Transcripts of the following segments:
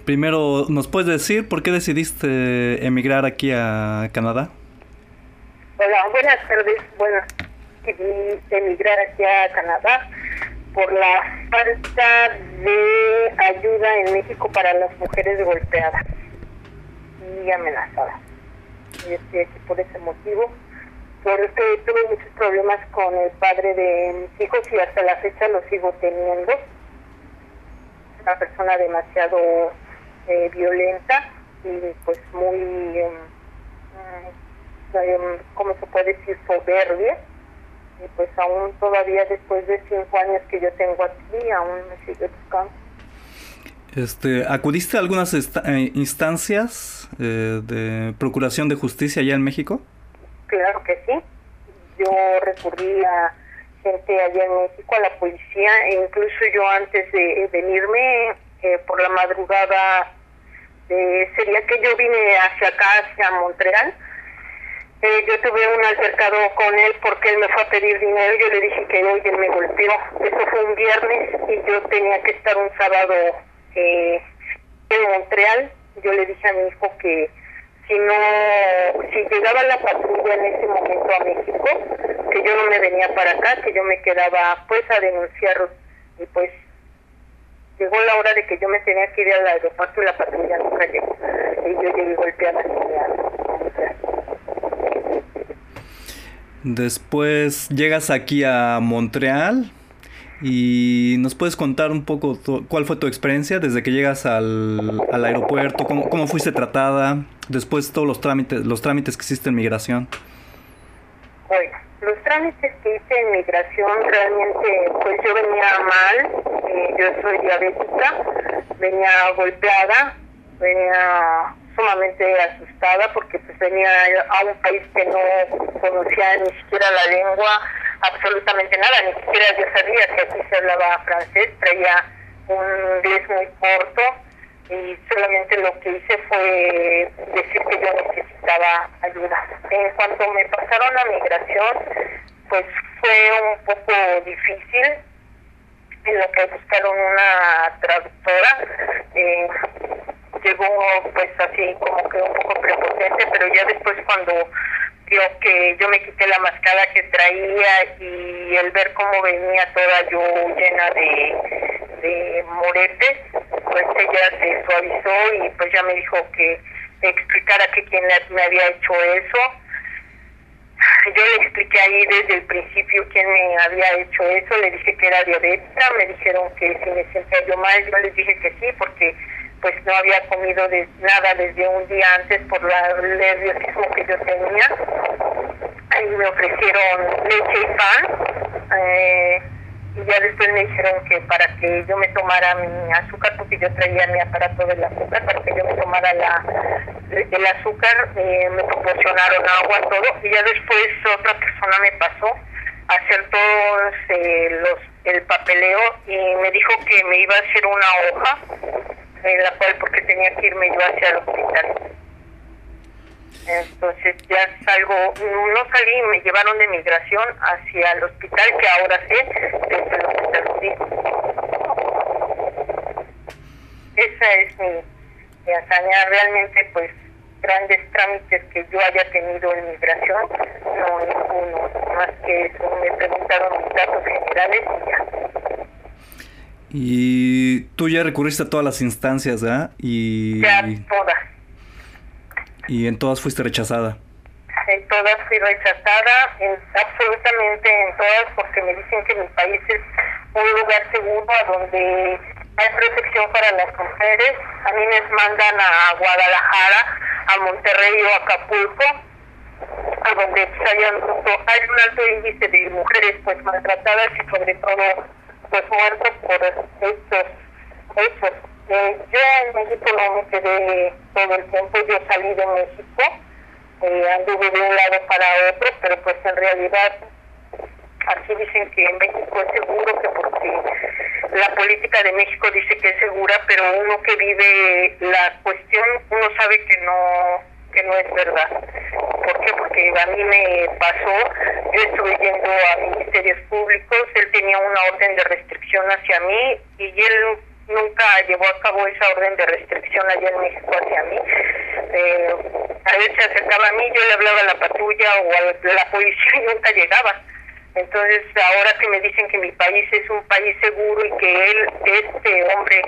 Primero, ¿nos puedes decir por qué decidiste emigrar aquí a Canadá? Hola, buenas tardes. Bueno, decidí emigrar aquí a Canadá por la falta de ayuda en México para las mujeres golpeadas y amenazadas. Y estoy aquí por ese motivo, porque tuve muchos problemas con el padre de mis hijos y hasta la fecha lo sigo teniendo. Una persona demasiado violenta y pues muy, ¿cómo se puede decir? Soberbia. Y pues aún todavía después de 5 años que yo tengo aquí, aún me sigue buscando. ¿Acudiste a algunas instancias de procuración de justicia allá en México? Claro que sí. Yo recurrí a gente allá en México, a la policía, e incluso yo antes de venirme por la madrugada, sería que yo vine hacia acá, hacia Montreal. Yo tuve un altercado con él porque él me fue a pedir dinero. Yo le dije que no y él me golpeó. Eso fue un viernes y yo tenía que estar un sábado en Montreal. Yo le dije a mi hijo que si llegaba la patrulla en ese momento a México, que yo no me venía para acá, que yo me quedaba pues a denunciarlos. Y pues llegó la hora de que yo me tenía que ir al aeropuerto y la patrulla nunca llegó. Y yo llegué golpeada a Montreal. Después llegas aquí a Montreal y nos puedes contar un poco cuál fue tu experiencia desde que llegas al aeropuerto, cómo fuiste tratada, después todos los trámites que hiciste en migración. Bueno, los trámites que hice en migración realmente, pues yo venía mal, yo soy diabética, venía golpeada, venía sumamente asustada porque pues venía a un país que no conocía ni siquiera la lengua, absolutamente nada, ni siquiera yo sabía que aquí se hablaba francés, traía un inglés muy corto y solamente lo que hice fue decir que yo necesitaba ayuda. En cuanto me pasaron a migración, pues fue un poco difícil, en lo que buscaron una traductora. Llegó pues así como que un poco prepotente, pero ya después cuando vio que yo me quité la máscara que traía y el ver cómo venía toda yo llena de moretes, pues ella se suavizó y pues ya me dijo que me explicara que quién me había hecho eso. Yo le expliqué ahí desde el principio quién me había hecho eso, le dije que era diabética, me dijeron que si me sentía yo mal, yo les dije que sí, porque pues no había comido nada desde un día antes por el nerviosismo que yo tenía. Ahí me ofrecieron leche y pan, y ya después me dijeron que para que yo me tomara mi azúcar, porque yo traía mi aparato del azúcar, para que yo me tomara el azúcar, me proporcionaron agua, todo, y ya después otra persona me pasó a hacer todos el papeleo y me dijo que me iba a hacer una hoja, en la cual porque tenía que irme yo hacia el hospital. Entonces ya no salí, me llevaron de migración hacia el hospital, que ahora sé que es el hospital sí. Esa es mi hazaña, realmente pues grandes trámites que yo haya tenido en migración, no ninguno, más que eso, me preguntaron mis datos generales y ya. Y tú ya recurriste a todas las instancias, ¿verdad? Ya todas. Y en todas fuiste rechazada. En todas fui rechazada, absolutamente en todas, porque me dicen que mi país es un lugar seguro a donde hay protección para las mujeres. A mí me mandan a Guadalajara, a Monterrey o a Acapulco, a donde pues, hay un alto índice de mujeres pues maltratadas y sobre todo pues muertos por estos hechos. Yo en México no me quedé todo el tiempo, yo salí de México, anduve de un lado para otro, pero pues en realidad aquí dicen que en México es seguro, que porque la política de México dice que es segura, pero uno que vive la cuestión, uno sabe que no es verdad. ¿Por qué? Porque a mí me pasó, yo estuve yendo a ministerios públicos, él tenía una orden de restricción hacia mí y él nunca llevó a cabo esa orden de restricción allá en México hacia mí. A él se acercaba a mí, yo le hablaba a la patrulla o a la policía y nunca llegaba. Entonces, ahora que me dicen que mi país es un país seguro y que este hombre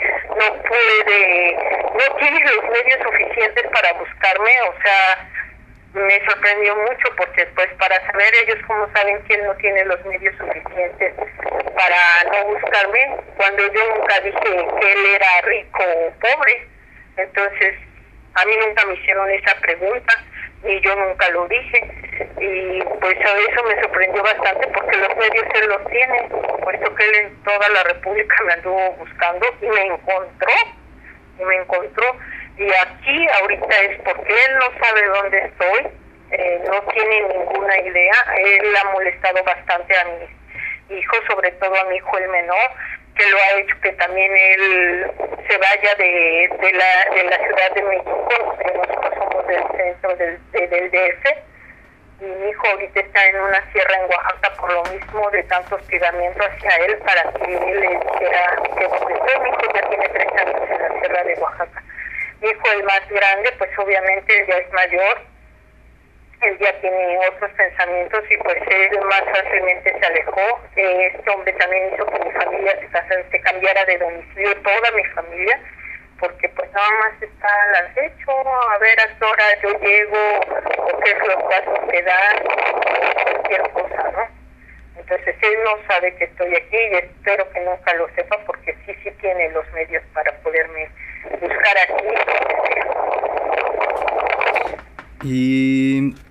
no tiene los medios suficientes para buscarme, o sea, me sorprendió mucho porque pues para saber ellos cómo saben que él no tiene los medios suficientes para no buscarme, cuando yo nunca dije que él era rico o pobre. Entonces, a mí nunca me hicieron esa pregunta y yo nunca lo dije, y pues a eso me sorprendió bastante porque los medios él los tiene, puesto que él en toda la República me anduvo buscando y me encontró, y aquí ahorita es porque él no sabe dónde estoy, no tiene ninguna idea. Él ha molestado bastante a mis hijos, sobre todo a mi hijo el menor, que lo ha hecho que también él se vaya de la Ciudad de México, porque nosotros somos del centro del DF, y mi hijo ahorita está en una sierra en Oaxaca por lo mismo de tanto hostigamiento hacia él, para que él le dijera que donde estoy. Mi hijo ya tiene 3 años en la sierra de Oaxaca. Mi hijo, el más grande, pues obviamente ya es mayor, él ya tiene otros pensamientos y pues él más fácilmente se alejó. Este hombre también hizo que mi familia se cambiara de domicilio, toda mi familia, porque pues nada más está al acecho, a ver a qué hora yo llego, o qué es los pasos que dan, cualquier cosa, ¿no? Entonces él no sabe que estoy aquí y espero que nunca lo sepa, porque sí tiene los medios para poderme buscar aquí. Y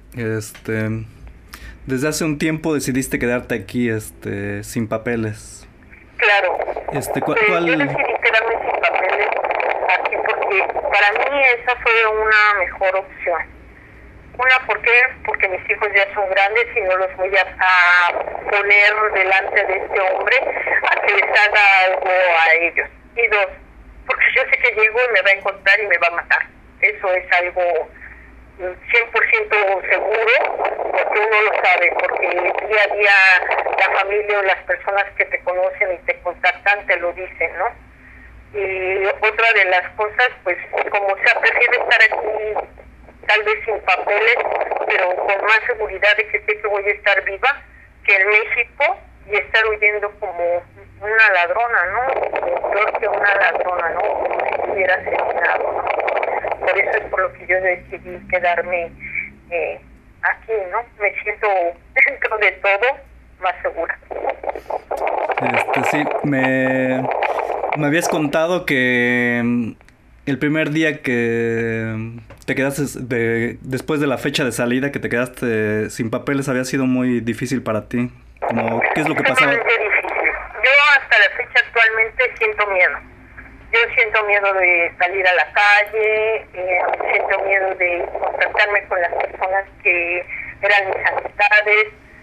desde hace un tiempo decidiste quedarte aquí sin papeles. Claro. ¿Cuál? Yo decidí quedarme sin papeles aquí porque para mí esa fue una mejor opción. Una, ¿por qué? Porque mis hijos ya son grandes y no los voy a poner delante de este hombre a que les haga algo a ellos. Y 2, porque yo sé que llego y me va a encontrar y me va a matar. Eso es algo 100% seguro, porque uno lo sabe, porque día a día la familia o las personas que te conocen y te contactan te lo dicen, ¿no? Y otra de las cosas, pues como sea, prefiero estar aquí tal vez sin papeles, pero con más seguridad de que sé que voy a estar viva, que en México, y estar huyendo como una ladrona, ¿no? Peor que una ladrona, ¿no? Como si estuviera asesinado, ¿no? Por eso es por lo que yo decidí quedarme aquí, ¿no? Me siento dentro de todo más segura. Sí, me habías contado que el primer día que te quedaste, después de la fecha de salida, que te quedaste sin papeles, había sido muy difícil para ti. ¿Qué es lo que pasaba? Difícil. Yo hasta la fecha actualmente siento miedo. Yo siento miedo de salir a la calle, siento miedo de contactarme con las personas que eran mis amistades.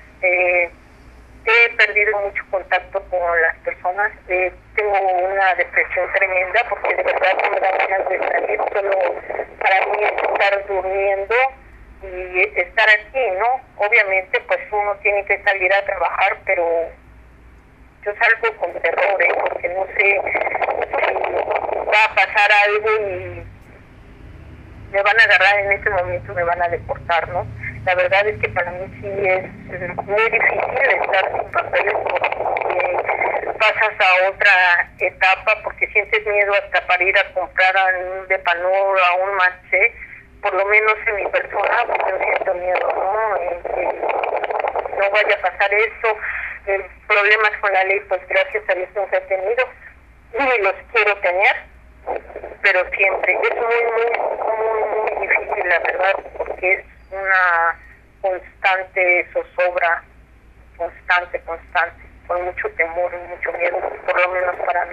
He perdido mucho contacto con las personas. Tengo una depresión tremenda porque de verdad no me da ganas de salir. Solo para mí es estar durmiendo y estar aquí, ¿no? Obviamente pues uno tiene que salir a trabajar, pero yo salgo con terror, porque no sé si va a pasar algo y me van a agarrar en ese momento, me van a deportar, ¿no? La verdad es que para mí sí es muy difícil estar sin papeles, porque pasas a otra etapa, porque sientes miedo hasta para ir a comprar a un Depanur, a un Marché, por lo menos en mi persona, pues yo siento miedo, ¿no? Que no vaya a pasar eso. Problemas con la ley, pues gracias a Dios nunca he tenido, ni los quiero tener, pero siempre es muy difícil, la verdad, porque es una constante zozobra, constante, con mucho temor y mucho miedo, por lo menos para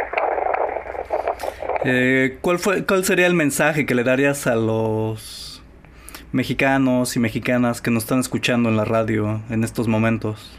mí. ¿Cuál sería el mensaje que le darías a los mexicanos y mexicanas que nos están escuchando en la radio en estos momentos?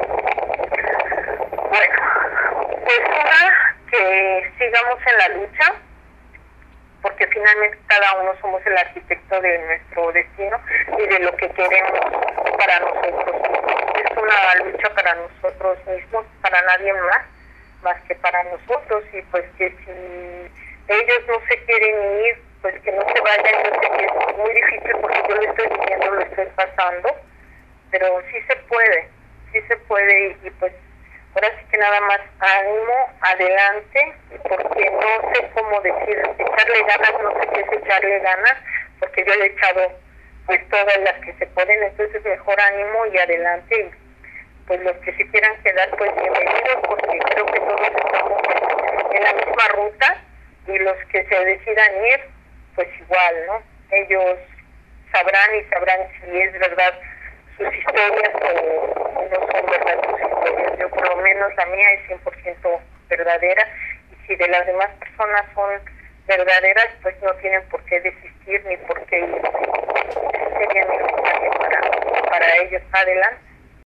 Sigamos en la lucha, porque finalmente cada uno somos el arquitecto de nuestro destino y de lo que queremos para nosotros. Es una lucha para nosotros mismos, para nadie más. más que para nosotros, y pues que si ellos no se quieren ir, pues que no se vayan. Yo sé que es muy difícil porque yo lo estoy viviendo, lo estoy pasando, pero sí se puede, y pues ahora sí que nada más ánimo, adelante, porque no sé cómo decir, echarle ganas, no sé qué es echarle ganas, porque yo le he echado pues todas las que se pueden, entonces mejor ánimo y adelante, y pues los que se quieran quedar, pues bienvenidos, porque creo que todos estamos en la misma ruta, y los que se decidan ir, pues igual, ¿no? Ellos sabrán si es verdad sus historias o no son verdad sus historias. Yo por lo menos la mía es 100% verdadera, y si de las demás personas son verdaderas, pues no tienen por qué desistir ni por qué irse. Ese sería mi mensaje para ellos. Adelante.